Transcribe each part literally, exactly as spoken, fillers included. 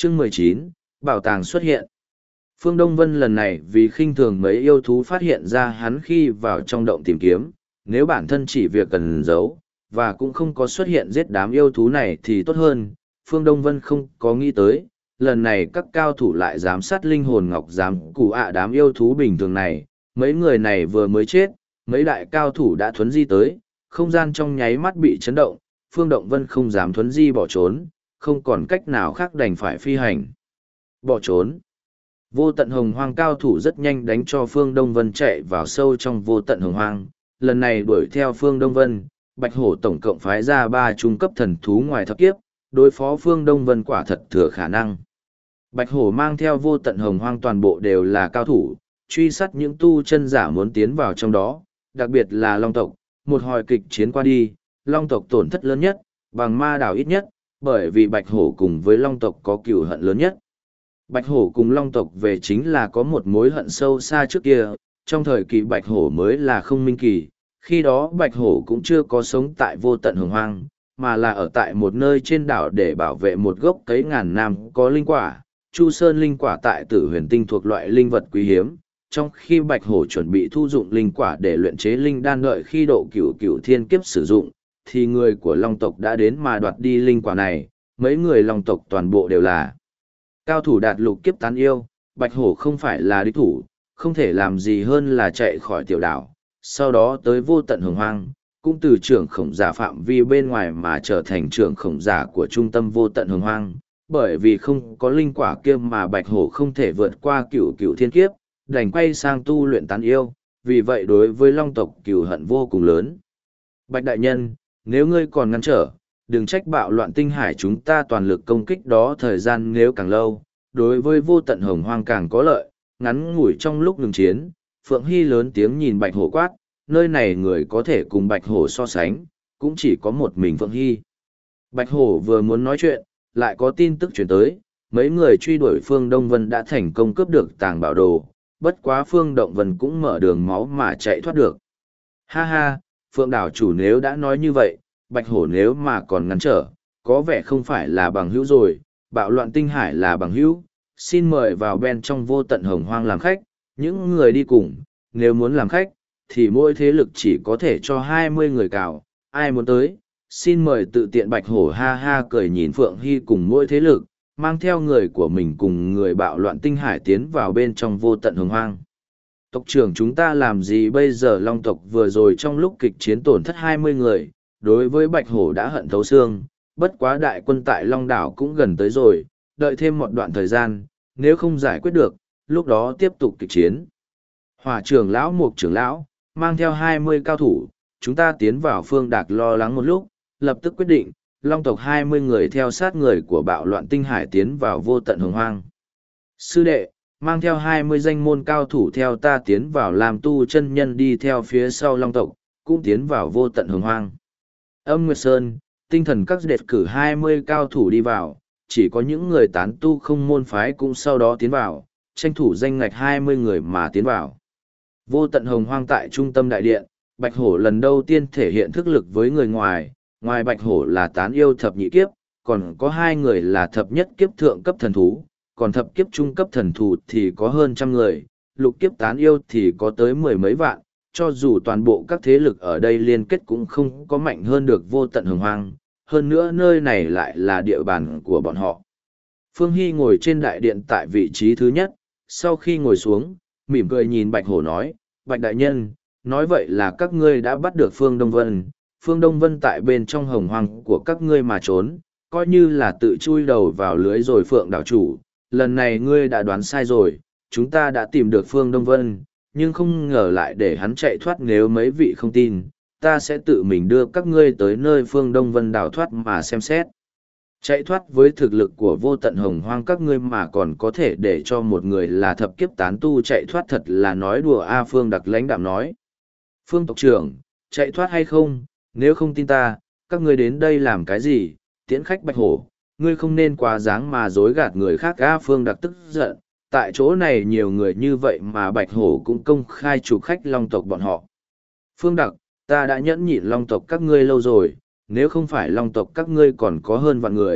Chương mười chín, bảo tàng xuất hiện. Phương Đông Vân lần này vì khinh thường mấy yêu thú phát hiện ra hắn khi vào trong động tìm kiếm, nếu bản thân chỉ việc cần giấu, và cũng không có xuất hiện giết đám yêu thú này thì tốt hơn. Phương Đông Vân không có nghĩ tới, lần này các cao thủ lại giám sát linh hồn ngọc giám cụ ạ đám yêu thú bình thường này, mấy người này vừa mới chết, mấy đại cao thủ đã thuấn di tới, không gian trong nháy mắt bị chấn động, Phương Đông Vân không dám thuấn di bỏ trốn, không còn cách nào khác đành phải phi hành. Bỏ trốn. Vô tận hồng hoang cao thủ rất nhanh đánh cho Phương Đông Vân chạy vào sâu trong vô tận hồng hoang, lần này đuổi theo Phương Đông Vân, Bạch Hổ tổng cộng phái ra ba trung cấp thần thú ngoài thập kiếp, đối phó Phương Đông Vân quả thật thừa khả năng. Bạch Hổ mang theo vô tận hồng hoang toàn bộ đều là cao thủ, truy sát những tu chân giả muốn tiến vào trong đó, đặc biệt là Long tộc, một hồi kịch chiến qua đi, Long tộc tổn thất lớn nhất, bằng ma đảo ít nhất, bởi vì Bạch Hổ cùng với Long tộc có cừu hận lớn nhất. Bạch Hổ cùng Long tộc về chính là có một mối hận sâu xa trước kia, trong thời kỳ Bạch Hổ mới là không minh kỳ, khi đó Bạch Hổ cũng chưa có sống tại vô tận hồng hoang, mà là ở tại một nơi trên đảo để bảo vệ một gốc cấy ngàn năm có linh quả, Chu Sơn linh quả tại Tử Huyền Tinh thuộc loại linh vật quý hiếm, trong khi Bạch Hổ chuẩn bị thu dụng linh quả để luyện chế linh đan đợi khi độ cửu cửu thiên kiếp sử dụng, thì người của Long tộc đã đến mà đoạt đi linh quả này, mấy người Long tộc toàn bộ đều là cao thủ đạt lục kiếp tán yêu, Bạch Hổ không phải là địch thủ, không thể làm gì hơn là chạy khỏi tiểu đảo, sau đó tới vô tận hồng hoang, cũng từ trưởng khổng giả phạm vi bên ngoài mà trở thành trưởng khổng giả của trung tâm vô tận hồng hoang, bởi vì không có linh quả kia mà Bạch Hổ không thể vượt qua cửu cửu thiên kiếp, đành quay sang tu luyện tán yêu, vì vậy đối với Long tộc cừu hận vô cùng lớn. Bạch đại nhân, nếu ngươi còn ngăn trở, đừng trách bạo loạn tinh hải chúng ta toàn lực công kích đó thời gian nếu càng lâu, đối với vô tận hồng hoang càng có lợi, ngắn ngủi trong lúc ngừng chiến, Phượng Hy lớn tiếng nhìn Bạch Hổ quát, nơi này người có thể cùng Bạch Hổ so sánh, cũng chỉ có một mình Phượng Hy. Bạch Hổ vừa muốn nói chuyện, lại có tin tức chuyển tới, mấy người truy đuổi Phương Đông Vân đã thành công cướp được tàng bảo đồ, bất quá Phương Động Vân cũng mở đường máu mà chạy thoát được. Ha ha, Phượng đảo chủ nếu đã nói như vậy, Bạch Hổ nếu mà còn ngăn trở, có vẻ không phải là bằng hữu rồi, bạo loạn tinh hải là bằng hữu, xin mời vào bên trong vô tận hồng hoang làm khách, những người đi cùng, nếu muốn làm khách, thì mỗi thế lực chỉ có thể cho hai mươi người cào, ai muốn tới, xin mời tự tiện. Bạch Hổ ha ha cười nhìn Phượng Hy cùng mỗi thế lực, mang theo người của mình cùng người bạo loạn tinh hải tiến vào bên trong vô tận hồng hoang. Tộc trưởng chúng ta làm gì bây giờ? Long tộc vừa rồi trong lúc kịch chiến tổn thất hai mươi người, đối với Bạch Hổ đã hận thấu xương, bất quá đại quân tại Long đảo cũng gần tới rồi, đợi thêm một đoạn thời gian, nếu không giải quyết được, lúc đó tiếp tục kịch chiến. Hỏa trưởng lão Mục trưởng lão, mang theo hai mươi cao thủ, chúng ta tiến vào. Phương Đạc lo lắng một lúc, lập tức quyết định, Long tộc hai mươi người theo sát người của bạo loạn tinh hải tiến vào vô tận hồng hoang. Sư đệ, mang theo hai mươi danh môn cao thủ theo ta tiến vào, làm tu chân nhân đi theo phía sau Long tộc, cũng tiến vào vô tận hồng hoang. Âm Nguyệt Sơn, tinh thần các đệ cử hai mươi cao thủ đi vào, chỉ có những người tán tu không môn phái cũng sau đó tiến vào, tranh thủ danh ngạch hai mươi người mà tiến vào. Vô tận hồng hoang tại trung tâm đại điện, Bạch Hổ lần đầu tiên thể hiện thức lực với người ngoài, ngoài Bạch Hổ là tán yêu thập nhị kiếp, còn có hai người là thập nhất kiếp thượng cấp thần thú, còn thập kiếp trung cấp thần thú thì có hơn trăm người, lục kiếp tán yêu thì có tới mười mấy vạn, cho dù toàn bộ các thế lực ở đây liên kết cũng không có mạnh hơn được vô tận hồng hoang, hơn nữa nơi này lại là địa bàn của bọn họ. Phương Hy ngồi trên đại điện tại vị trí thứ nhất, sau khi ngồi xuống, mỉm cười nhìn Bạch Hổ nói, Bạch đại nhân, nói vậy là các ngươi đã bắt được Phương Đông Vân, Phương Đông Vân tại bên trong hồng hoang của các ngươi mà trốn, coi như là tự chui đầu vào lưới rồi. Phượng đảo chủ, lần này ngươi đã đoán sai rồi, chúng ta đã tìm được Phương Đông Vân, nhưng không ngờ lại để hắn chạy thoát. Nếu mấy vị không tin, ta sẽ tự mình đưa các ngươi tới nơi Phương Đông Vân đào thoát mà xem xét. Chạy thoát với thực lực của vô tận hồng hoang các ngươi mà còn có thể để cho một người là thập kiếp tán tu chạy thoát, thật là nói đùa a. Phương Đặc lãnh đạm nói, Phương tộc trưởng, chạy thoát hay không, nếu không tin ta, các ngươi đến đây làm cái gì? Tiễn khách Bạch Hổ, ngươi không nên quá dáng mà dối gạt người khác a. Phương Đặc tức giận, tại chỗ này nhiều người như vậy mà Bạch Hổ cũng công khai chủ khách Long tộc bọn họ. Phương Đặc, ta đã nhẫn nhịn Long tộc các ngươi lâu rồi, nếu không phải Long tộc các ngươi còn có hơn vạn người,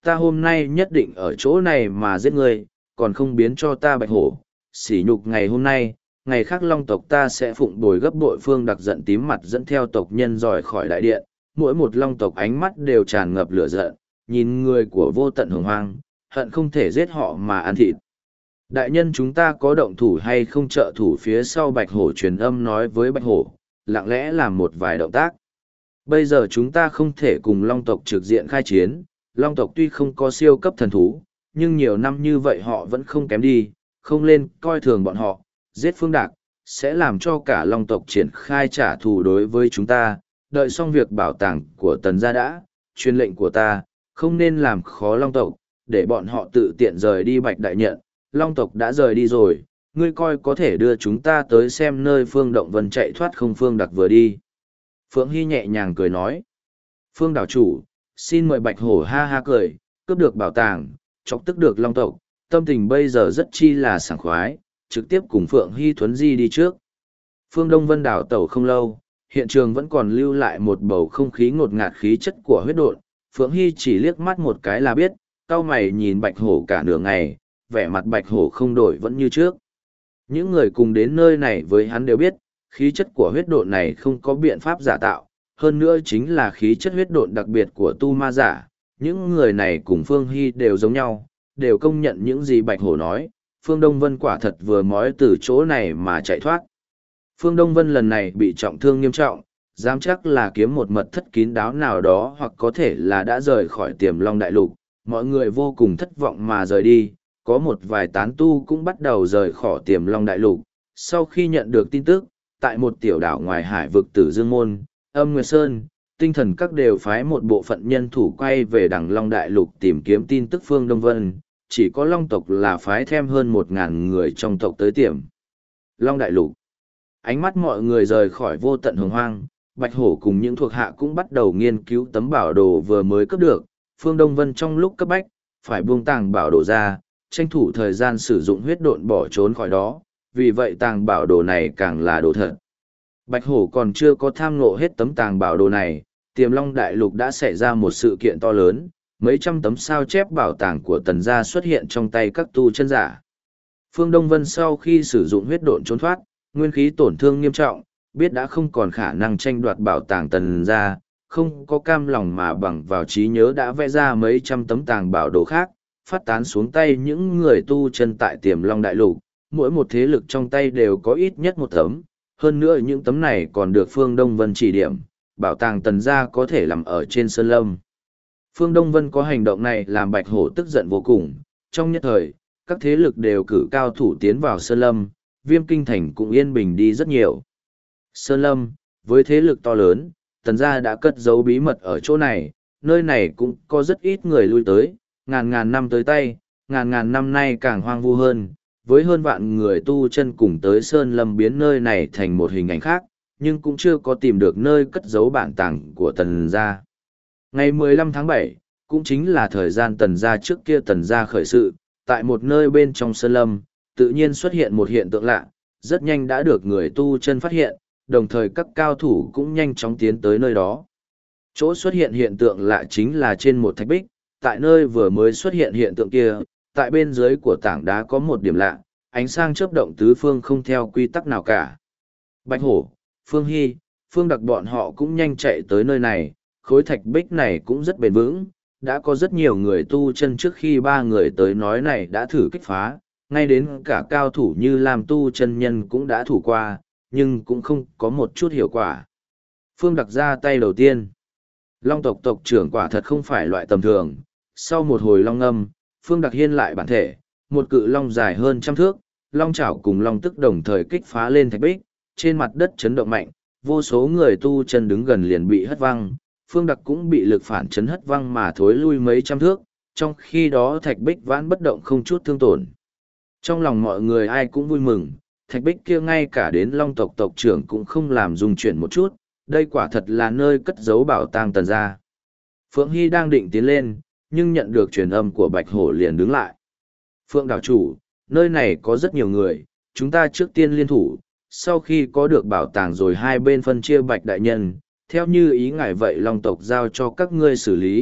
ta hôm nay nhất định ở chỗ này mà giết ngươi, còn không biến cho ta bạch hổ, sỉ nhục ngày hôm nay, ngày khác long tộc ta sẽ phụng bồi gấp bội. Phương Đặc giận tím mặt dẫn theo tộc nhân rời khỏi đại điện, mỗi một long tộc ánh mắt đều tràn ngập lửa giận, nhìn người của vô tận hồng hoang, hận không thể giết họ mà ăn thịt. Đại nhân chúng ta có động thủ hay không? Trợ thủ phía sau bạch hổ truyền âm nói với bạch hổ, lặng lẽ làm một vài động tác. Bây giờ chúng ta không thể cùng long tộc trực diện khai chiến, long tộc tuy không có siêu cấp thần thú, nhưng nhiều năm như vậy họ vẫn không kém đi, không lên coi thường bọn họ, giết Phương Đạc, sẽ làm cho cả long tộc triển khai trả thù đối với chúng ta. Đợi xong việc bảo tàng của tần gia đã, truyền lệnh của ta, không nên làm khó long tộc, để bọn họ tự tiện rời đi. Bạch đại nhận, long tộc đã rời đi rồi, ngươi coi có thể đưa chúng ta tới xem nơi Phương Động Vân chạy thoát không? Phương Đặc vừa đi, Phượng Hy nhẹ nhàng cười nói, Phương đảo chủ, xin mời. Bạch hổ ha ha cười, cướp được bảo tàng, chọc tức được long tộc, tâm tình bây giờ rất chi là sảng khoái, trực tiếp cùng Phượng Hy thuấn di đi trước. Phương Đông Vân đảo tẩu không lâu, hiện trường vẫn còn lưu lại một bầu không khí ngột ngạt khí chất của huyết độn. Phượng Hy chỉ liếc mắt một cái là biết, cau mày nhìn bạch hổ cả nửa ngày, vẻ mặt bạch hổ không đổi vẫn như trước. Những người cùng đến nơi này với hắn đều biết, khí chất của huyết độn này không có biện pháp giả tạo, hơn nữa chính là khí chất huyết độn đặc biệt của tu ma giả. Những người này cùng Phương Hy đều giống nhau, đều công nhận những gì bạch hổ nói, Phương Đông Vân quả thật vừa mói từ chỗ này mà chạy thoát. Phương Đông Vân lần này bị trọng thương nghiêm trọng, dám chắc là kiếm một mật thất kín đáo nào đó, hoặc có thể là đã rời khỏi Tiềm Long Đại Lục. Mọi người vô cùng thất vọng mà rời đi, có một vài tán tu cũng bắt đầu rời khỏi Tiềm Long Đại Lục. Sau khi nhận được tin tức, tại một tiểu đảo ngoài hải vực Tử Dương Môn, Âm Nguyệt Sơn, Tinh Thần Các đều phái một bộ phận nhân thủ quay về Đằng Long Đại Lục tìm kiếm tin tức Phương Đông Vân. Chỉ có Long tộc là phái thêm hơn một ngàn người trong tộc tới Tiềm Long Đại Lục. Ánh mắt mọi người rời khỏi vô tận hồng hoang, Bạch Hổ cùng những thuộc hạ cũng bắt đầu nghiên cứu tấm bảo đồ vừa mới cấp được. Phương Đông Vân trong lúc cấp bách, phải buông tàng bảo đồ ra, tranh thủ thời gian sử dụng huyết độn bỏ trốn khỏi đó, vì vậy tàng bảo đồ này càng là đồ thật. Bạch Hổ còn chưa có tham ngộ hết tấm tàng bảo đồ này, Tiềm Long Đại Lục đã xảy ra một sự kiện to lớn, mấy trăm tấm sao chép bảo tàng của tần gia xuất hiện trong tay các tu chân giả. Phương Đông Vân sau khi sử dụng huyết độn trốn thoát, nguyên khí tổn thương nghiêm trọng, biết đã không còn khả năng tranh đoạt bảo tàng tần gia, không có cam lòng mà bằng vào trí nhớ đã vẽ ra mấy trăm tấm tàng bảo đồ khác, phát tán xuống tay những người tu chân tại Tiềm Long Đại Lục. Mỗi một thế lực trong tay đều có ít nhất một tấm, hơn nữa những tấm này còn được Phương Đông Vân chỉ điểm, bảo tàng tần gia có thể nằm ở trên sơn lâm. Phương Đông Vân có hành động này làm Bạch Hổ tức giận vô cùng, trong nhất thời, các thế lực đều cử cao thủ tiến vào sơn lâm, Viêm Kinh Thành cũng yên bình đi rất nhiều. Sơn lâm, với thế lực to lớn, tần gia đã cất giấu bí mật ở chỗ này, nơi này cũng có rất ít người lui tới, ngàn ngàn năm tới tay, ngàn ngàn năm nay càng hoang vu hơn, với hơn vạn người tu chân cùng tới sơn lâm biến nơi này thành một hình ảnh khác, nhưng cũng chưa có tìm được nơi cất giấu bản tàng của tần gia. Ngày mười lăm tháng bảy, cũng chính là thời gian tần gia trước kia tần gia khởi sự, tại một nơi bên trong sơn lâm, tự nhiên xuất hiện một hiện tượng lạ, rất nhanh đã được người tu chân phát hiện, đồng thời các cao thủ cũng nhanh chóng tiến tới nơi đó. Chỗ xuất hiện hiện tượng lạ chính là trên một thạch bích, tại nơi vừa mới xuất hiện hiện tượng kia, tại bên dưới của tảng đá có một điểm lạ, ánh sáng chớp động tứ phương không theo quy tắc nào cả. Bạch Hổ, Phương Hy, Phương Đặc bọn họ cũng nhanh chạy tới nơi này, khối thạch bích này cũng rất bền vững, đã có rất nhiều người tu chân trước khi ba người tới nói này đã thử kích phá, ngay đến cả cao thủ như làm tu chân nhân cũng đã thủ qua, nhưng cũng không có một chút hiệu quả. Phương Đặc ra tay đầu tiên. Long tộc tộc trưởng quả thật không phải loại tầm thường, sau một hồi long ngâm, Phương Đặc hiên lại bản thể, một cự long dài hơn trăm thước, long chảo cùng long tức đồng thời kích phá lên thạch bích, trên mặt đất chấn động mạnh, vô số người tu chân đứng gần liền bị hất văng, Phương Đặc cũng bị lực phản chấn hất văng mà thối lui mấy trăm thước, trong khi đó thạch bích vãn bất động không chút thương tổn. Trong lòng mọi người ai cũng vui mừng, thạch bích kia ngay cả đến long tộc tộc trưởng cũng không làm dung chuyển một chút, đây quả thật là nơi cất giấu bảo tàng tần gia. Phượng Hy đang định tiến lên, nhưng nhận được truyền âm của Bạch Hổ liền đứng lại. Phượng đảo chủ, nơi này có rất nhiều người, chúng ta trước tiên liên thủ, sau khi có được bảo tàng rồi hai bên phân chia Bạch đại nhân, theo như ý ngài vậy long tộc giao cho các ngươi xử lý,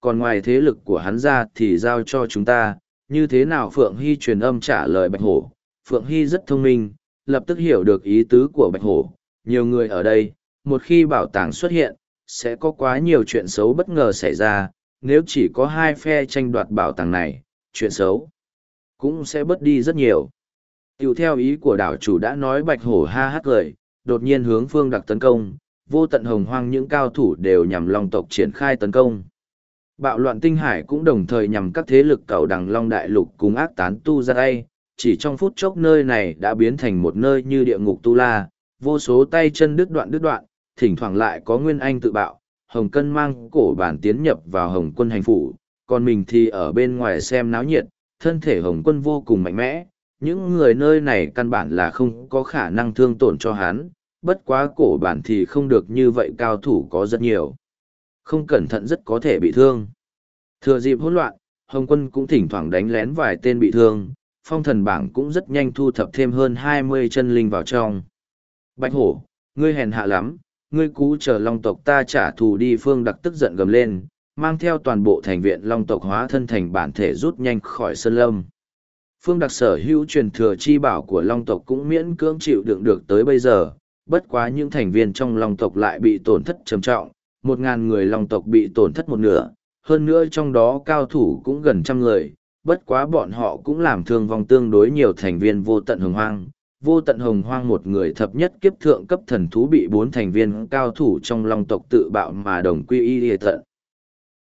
còn ngoài thế lực của hắn ra thì giao cho chúng ta, như thế nào? Phượng Hy truyền âm trả lời Bạch Hổ. Phượng Hy rất thông minh, lập tức hiểu được ý tứ của Bạch Hổ. Nhiều người ở đây, một khi bảo tàng xuất hiện, sẽ có quá nhiều chuyện xấu bất ngờ xảy ra. Nếu chỉ có hai phe tranh đoạt bảo tàng này, chuyện xấu cũng sẽ bớt đi rất nhiều. Tiểu theo ý của đảo chủ đã nói, Bạch Hổ ha hắc cười, đột nhiên hướng Phương Đặc tấn công. Vô tận hồng hoang những cao thủ đều nhằm Long tộc triển khai tấn công. Bạo loạn tinh hải cũng đồng thời nhằm các thế lực cầu đằng Long Đại Lục cùng ác tán tu ra đây. Chỉ trong phút chốc nơi này đã biến thành một nơi như địa ngục tu la, vô số tay chân đứt đoạn đứt đoạn, thỉnh thoảng lại có Nguyên Anh tự bạo. Hồng Cân mang cổ bản tiến nhập vào Hồng Quân hành phủ, còn mình thì ở bên ngoài xem náo nhiệt. Thân thể Hồng Quân vô cùng mạnh mẽ, những người nơi này căn bản là không có khả năng thương tổn cho hắn, bất quá cổ bản thì không được như vậy, cao thủ có rất nhiều. Không cẩn thận rất có thể bị thương. Thừa dịp hỗn loạn, Hồng Quân cũng thỉnh thoảng đánh lén vài tên bị thương, phong thần bảng cũng rất nhanh thu thập thêm hơn hai mươi chân linh vào trong. Bạch Hổ, ngươi hèn hạ lắm, ngươi cú chờ Long tộc ta trả thù đi. Phương Đặc tức giận gầm lên, mang theo toàn bộ thành viện Long tộc hóa thân thành bản thể rút nhanh khỏi sơn lâm. Phương Đặc sở hữu truyền thừa chi bảo của Long tộc cũng miễn cưỡng chịu đựng được tới bây giờ, bất quá những thành viên trong Long tộc lại bị tổn thất trầm trọng, một ngàn người Long tộc bị tổn thất một nửa, hơn nữa trong đó cao thủ cũng gần trăm người, bất quá bọn họ cũng làm thương vong tương đối nhiều thành viên vô tận hồng hoang. Vô tận hồng hoang một người thập nhất kiếp thượng cấp thần thú bị bốn thành viên cao thủ trong Long tộc tự bạo mà đồng quy y địa tận,